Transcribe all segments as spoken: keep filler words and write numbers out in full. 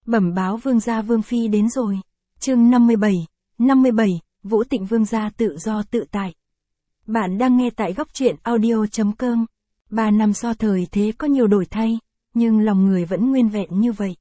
Bẩm báo vương gia vương phi đến rồi. Chương năm mươi bảy, năm mươi bảy, Vũ Tịnh vương gia tự do tự tại. Bạn đang nghe tại góc truyện audio.com. Ba năm so thời thế có nhiều đổi thay, nhưng lòng người vẫn nguyên vẹn như vậy.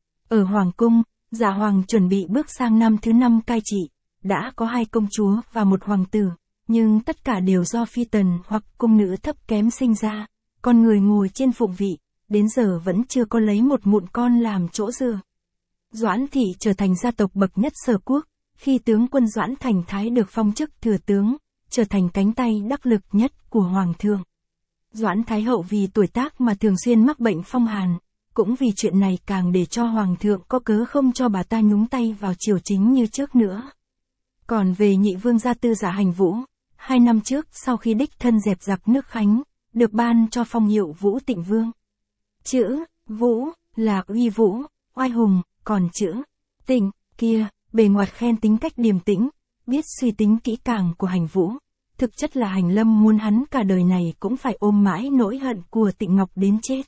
Ở Hoàng cung, Dạ Hoàng chuẩn bị bước sang năm thứ năm cai trị, đã có hai công chúa và một hoàng tử, nhưng tất cả đều do phi tần hoặc cung nữ thấp kém sinh ra, con người ngồi trên phụng vị, đến giờ vẫn chưa có lấy một mụn con làm chỗ dựa. Doãn thị trở thành gia tộc bậc nhất Sở quốc, khi tướng quân Doãn Thành Thái được phong chức thừa tướng, trở thành cánh tay đắc lực nhất của hoàng thượng. Doãn Thái hậu vì tuổi tác mà thường xuyên mắc bệnh phong hàn, cũng vì chuyện này càng để cho hoàng thượng có cớ không cho bà ta nhúng tay vào triều chính như trước nữa. Còn về nhị vương gia Tư Dạ Hành Vũ, hai năm trước sau khi đích thân dẹp giặc nước Khánh, được ban cho phong hiệu Vũ Tịnh Vương. Chữ Vũ là uy vũ, oai hùng, còn chữ Tịnh kia, bề ngoài khen tính cách điềm tĩnh, biết suy tính kỹ càng của Hành Vũ. Thực chất là Hành Lâm muốn hắn cả đời này cũng phải ôm mãi nỗi hận của Tịnh Ngọc đến chết.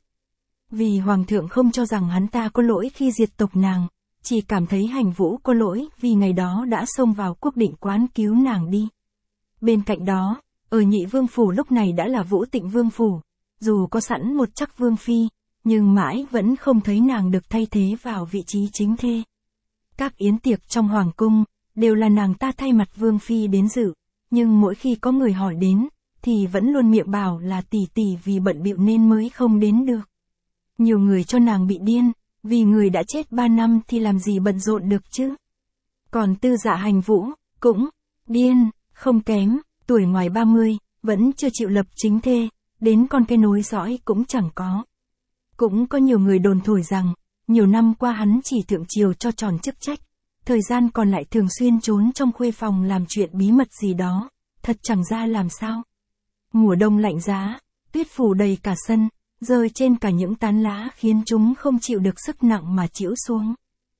Vì hoàng thượng không cho rằng hắn ta có lỗi khi diệt tộc nàng, chỉ cảm thấy Hành Vũ có lỗi vì ngày đó đã xông vào Quốc Định quán cứu nàng đi. Bên cạnh đó, ở nhị vương phủ lúc này đã là Vũ Tịnh vương phủ, dù có sẵn một chắc vương phi, nhưng mãi vẫn không thấy nàng được thay thế vào vị trí chính thê. Các yến tiệc trong hoàng cung, đều là nàng ta thay mặt vương phi đến dự, nhưng mỗi khi có người hỏi đến, thì vẫn luôn miệng bảo là tỷ tỷ vì bận bịu nên mới không đến được. Nhiều người cho nàng bị điên, vì người đã chết ba năm thì làm gì bận rộn được chứ. Còn Tư Dạ Hành Vũ, cũng điên, không kém, tuổi ngoài ba mươi, vẫn chưa chịu lập chính thê, đến con cái nối dõi cũng chẳng có. Cũng có nhiều người đồn thổi rằng, nhiều năm qua hắn chỉ thượng triều cho tròn chức trách, thời gian còn lại thường xuyên trốn trong khuê phòng làm chuyện bí mật gì đó, thật chẳng ra làm sao. Mùa đông lạnh giá, tuyết phủ đầy cả sân, rơi trên cả những tán lá khiến chúng không chịu được sức nặng mà chĩu xuống.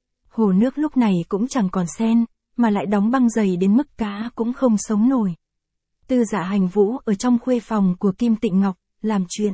Hồ nước lúc này cũng chẳng còn sen, mà lại đóng băng dày đến mức cá cũng không sống nổi. Tư Dạ Hành Vũ ở trong khuê phòng của Kim Tịnh Ngọc, làm chuyện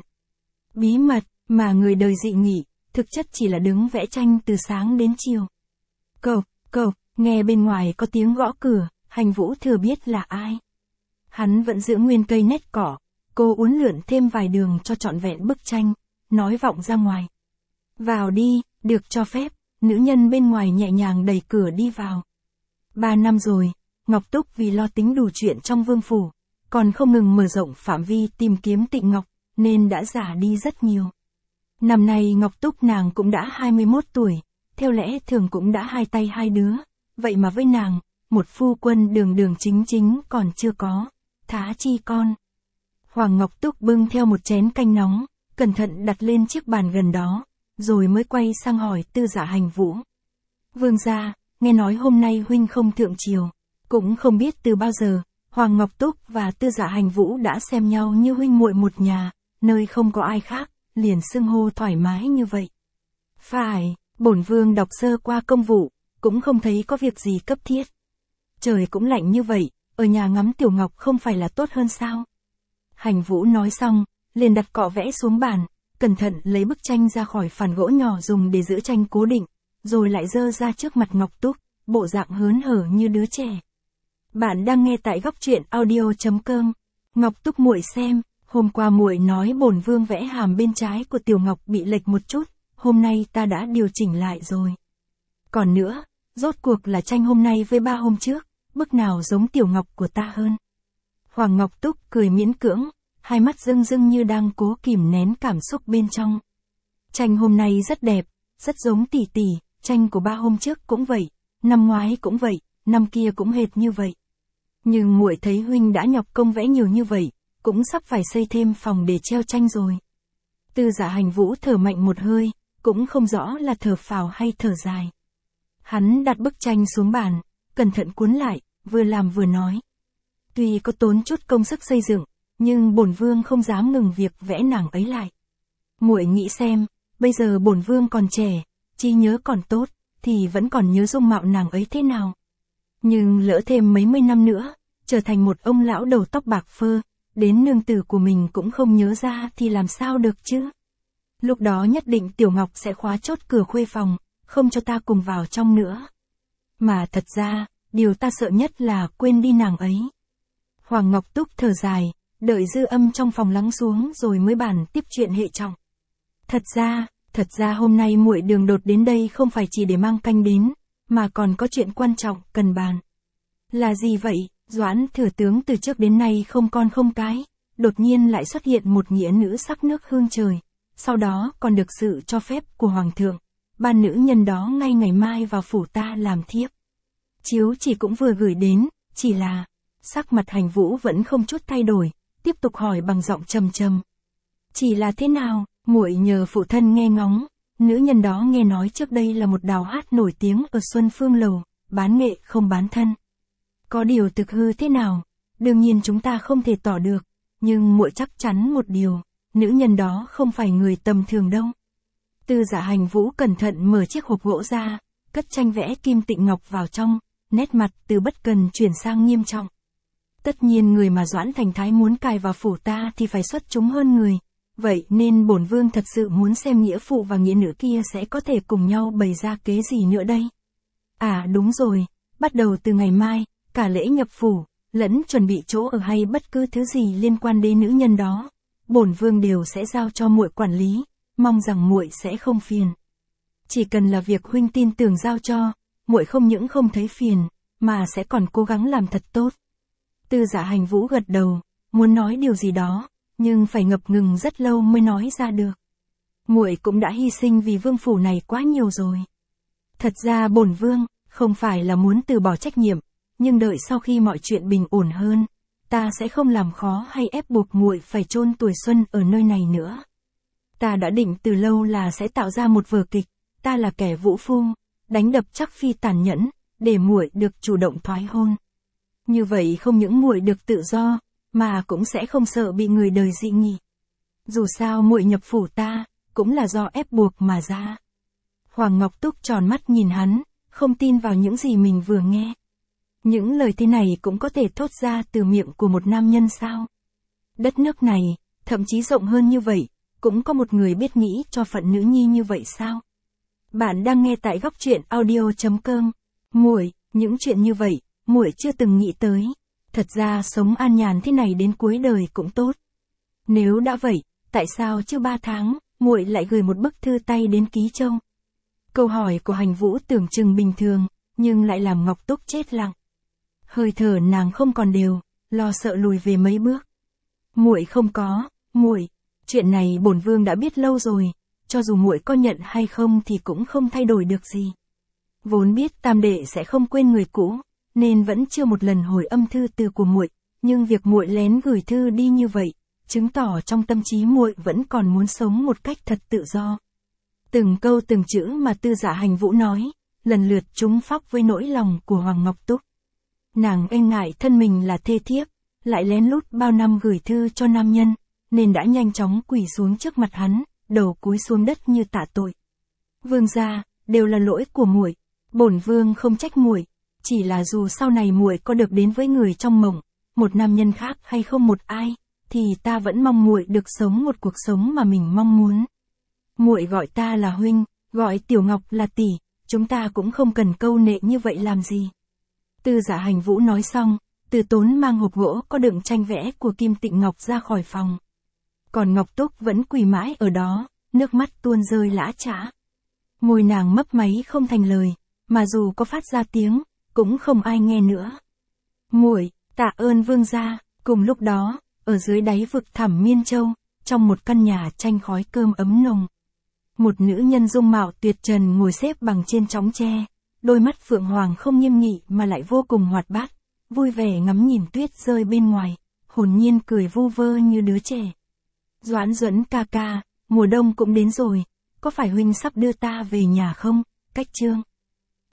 bí mật, mà người đời dị nghị, thực chất chỉ là đứng vẽ tranh từ sáng đến chiều. Cộc, cộc, nghe bên ngoài có tiếng gõ cửa, Hành Vũ thừa biết là ai. Hắn vẫn giữ nguyên cây nét cỏ, cô uốn lượn thêm vài đường cho trọn vẹn bức tranh, nói vọng ra ngoài. Vào đi, được cho phép, nữ nhân bên ngoài nhẹ nhàng đẩy cửa đi vào. Ba năm rồi, Ngọc Túc vì lo tính đủ chuyện trong vương phủ, còn không ngừng mở rộng phạm vi tìm kiếm Tịnh Ngọc, nên đã già đi rất nhiều. Năm nay Ngọc Túc nàng cũng đã hai mươi mốt tuổi, theo lẽ thường cũng đã hai tay hai đứa, vậy mà với nàng, một phu quân đường đường chính chính còn chưa có, thá chi con. Hoàng Ngọc Túc bưng theo một chén canh nóng, cẩn thận đặt lên chiếc bàn gần đó, rồi mới quay sang hỏi Tư Dạ Hành Vũ. Vương gia, nghe nói hôm nay huynh không thượng triều, cũng không biết từ bao giờ, Hoàng Ngọc Túc và Tư Dạ Hành Vũ đã xem nhau như huynh muội một nhà, nơi không có ai khác, liền xưng hô thoải mái như vậy. Phải, bổn vương đọc sơ qua công vụ, cũng không thấy có việc gì cấp thiết. Trời cũng lạnh như vậy, ở nhà ngắm Tiểu Ngọc không phải là tốt hơn sao? Hành Vũ nói xong, liền đặt cọ vẽ xuống bàn, cẩn thận lấy bức tranh ra khỏi phản gỗ nhỏ dùng để giữ tranh cố định, rồi lại dơ ra trước mặt Ngọc Túc, bộ dạng hớn hở như đứa trẻ. Bạn đang nghe tại góc truyện audio.com. Ngọc Túc muội xem, hôm qua muội nói bổn vương vẽ hàm bên trái của Tiểu Ngọc bị lệch một chút, hôm nay ta đã điều chỉnh lại rồi. Còn nữa, rốt cuộc là tranh hôm nay với ba hôm trước, bức nào giống Tiểu Ngọc của ta hơn? Hoàng Ngọc Túc cười miễn cưỡng, hai mắt rưng rưng như đang cố kìm nén cảm xúc bên trong. Tranh hôm nay rất đẹp, rất giống tỷ tỷ, tranh của ba hôm trước cũng vậy, năm ngoái cũng vậy, năm kia cũng hệt như vậy. Nhưng muội thấy huynh đã nhọc công vẽ nhiều như vậy, cũng sắp phải xây thêm phòng để treo tranh rồi. Tư Dạ Hành Vũ thở mạnh một hơi, cũng không rõ là thở phào hay thở dài. Hắn đặt bức tranh xuống bàn, cẩn thận cuốn lại, vừa làm vừa nói. Tuy có tốn chút công sức xây dựng, nhưng bổn vương không dám ngừng việc vẽ nàng ấy lại. Muội nghĩ xem, bây giờ bổn vương còn trẻ, trí nhớ còn tốt, thì vẫn còn nhớ dung mạo nàng ấy thế nào. Nhưng lỡ thêm mấy mươi năm nữa, trở thành một ông lão đầu tóc bạc phơ, đến nương tử của mình cũng không nhớ ra thì làm sao được chứ. Lúc đó nhất định Tiểu Ngọc sẽ khóa chốt cửa khuê phòng, không cho ta cùng vào trong nữa. Mà thật ra, điều ta sợ nhất là quên đi nàng ấy. Hoàng Ngọc Túc thở dài, đợi dư âm trong phòng lắng xuống rồi mới bàn tiếp chuyện hệ trọng. Thật ra, thật ra hôm nay muội đường đột đến đây không phải chỉ để mang canh đến, mà còn có chuyện quan trọng cần bàn. Là gì vậy? Doãn thừa tướng từ trước đến nay không con không cái, đột nhiên lại xuất hiện một nghĩa nữ sắc nước hương trời, sau đó còn được sự cho phép của hoàng thượng, ban nữ nhân đó ngay ngày mai vào phủ ta làm thiếp. Chiếu chỉ cũng vừa gửi đến, chỉ là, sắc mặt Hành Vũ vẫn không chút thay đổi, tiếp tục hỏi bằng giọng trầm trầm. Chỉ là thế nào? Muội nhờ phụ thân nghe ngóng, nữ nhân đó nghe nói trước đây là một đào hát nổi tiếng ở Xuân Phương Lầu, bán nghệ không bán thân. Có điều thực hư thế nào, đương nhiên chúng ta không thể tỏ được, nhưng muội chắc chắn một điều, nữ nhân đó không phải người tầm thường đâu. Tư Dạ Hành Vũ cẩn thận mở chiếc hộp gỗ ra, cất tranh vẽ Kim Tịnh Ngọc vào trong, nét mặt từ bất cần chuyển sang nghiêm trọng. Tất nhiên người mà Doãn Thành Thái muốn cài vào phủ ta thì phải xuất chúng hơn người, vậy nên bổn vương thật sự muốn xem nghĩa phụ và nghĩa nữ kia sẽ có thể cùng nhau bày ra kế gì nữa đây. À đúng rồi, bắt đầu từ ngày mai, cả lễ nhập phủ, lẫn chuẩn bị chỗ ở hay bất cứ thứ gì liên quan đến nữ nhân đó, bổn vương đều sẽ giao cho muội quản lý, mong rằng muội sẽ không phiền. Chỉ cần là việc huynh tin tưởng giao cho, muội không những không thấy phiền, mà sẽ còn cố gắng làm thật tốt. Tư Dạ Hành Vũ gật đầu, muốn nói điều gì đó, nhưng phải ngập ngừng rất lâu mới nói ra được. Muội cũng đã hy sinh vì vương phủ này quá nhiều rồi. Thật ra bổn vương không phải là muốn từ bỏ trách nhiệm, nhưng đợi sau khi mọi chuyện bình ổn hơn, ta sẽ không làm khó hay ép buộc muội phải chôn tuổi xuân ở nơi này nữa. Ta đã định từ lâu là sẽ tạo ra một vở kịch, ta là kẻ vũ phu, đánh đập chắc phi tàn nhẫn, để muội được chủ động thoái hôn. Như vậy không những muội được tự do, mà cũng sẽ không sợ bị người đời dị nghị. Dù sao muội nhập phủ ta, cũng là do ép buộc mà ra. Hoàng Ngọc Túc tròn mắt nhìn hắn, không tin vào những gì mình vừa nghe. Những lời thế này cũng có thể thốt ra từ miệng của một nam nhân sao? Đất nước này, thậm chí rộng hơn như vậy, cũng có một người biết nghĩ cho phận nữ nhi như vậy sao? Bạn đang nghe tại góc truyện audio chấm com. Muội, những chuyện như vậy, muội chưa từng nghĩ tới. Thật ra sống an nhàn thế này đến cuối đời cũng tốt. Nếu đã vậy, tại sao chưa ba tháng, muội lại gửi một bức thư tay đến Ký Châu? Câu hỏi của Hành Vũ tưởng chừng bình thường, nhưng lại làm Ngọc Túc chết lặng. Hơi thở nàng không còn đều, lo sợ lùi về mấy bước. Muội không có, muội, chuyện này bổn vương đã biết lâu rồi, cho dù muội có nhận hay không thì cũng không thay đổi được gì. Vốn biết tam đệ sẽ không quên người cũ, nên vẫn chưa một lần hồi âm thư từ của muội, nhưng việc muội lén gửi thư đi như vậy, chứng tỏ trong tâm trí muội vẫn còn muốn sống một cách thật tự do. Từng câu từng chữ mà Tư Dạ Hành Vũ nói, lần lượt trúng phóc với nỗi lòng của Hoàng Ngọc Túc. Nàng e ngại thân mình là thê thiếp, lại lén lút bao năm gửi thư cho nam nhân, nên đã nhanh chóng quỳ xuống trước mặt hắn, đầu cúi xuống đất như tạ tội. Vương gia, đều là lỗi của muội, bổn vương không trách muội, chỉ là dù sau này muội có được đến với người trong mộng, một nam nhân khác hay không một ai, thì ta vẫn mong muội được sống một cuộc sống mà mình mong muốn. Muội gọi ta là huynh, gọi Tiểu Ngọc là tỷ, chúng ta cũng không cần câu nệ như vậy làm gì. Tư Dạ Hành Vũ nói xong, Từ Tốn mang hộp gỗ có đựng tranh vẽ của Kim Tịnh Ngọc ra khỏi phòng. Còn Ngọc Túc vẫn quỳ mãi ở đó, nước mắt tuôn rơi lã chã. Môi nàng mấp máy không thành lời, mà dù có phát ra tiếng, cũng không ai nghe nữa. Muội, tạ ơn vương gia. Cùng lúc đó, ở dưới đáy vực thẳm Miên Châu, trong một căn nhà tranh khói cơm ấm nồng, một nữ nhân dung mạo tuyệt trần ngồi xếp bằng trên chõng tre, đôi mắt phượng hoàng không nghiêm nghị mà lại vô cùng hoạt bát, vui vẻ ngắm nhìn tuyết rơi bên ngoài, hồn nhiên cười vu vơ như đứa trẻ. Doãn Duẫn ca ca, mùa đông cũng đến rồi, có phải huynh sắp đưa ta về nhà không? Cách Trương.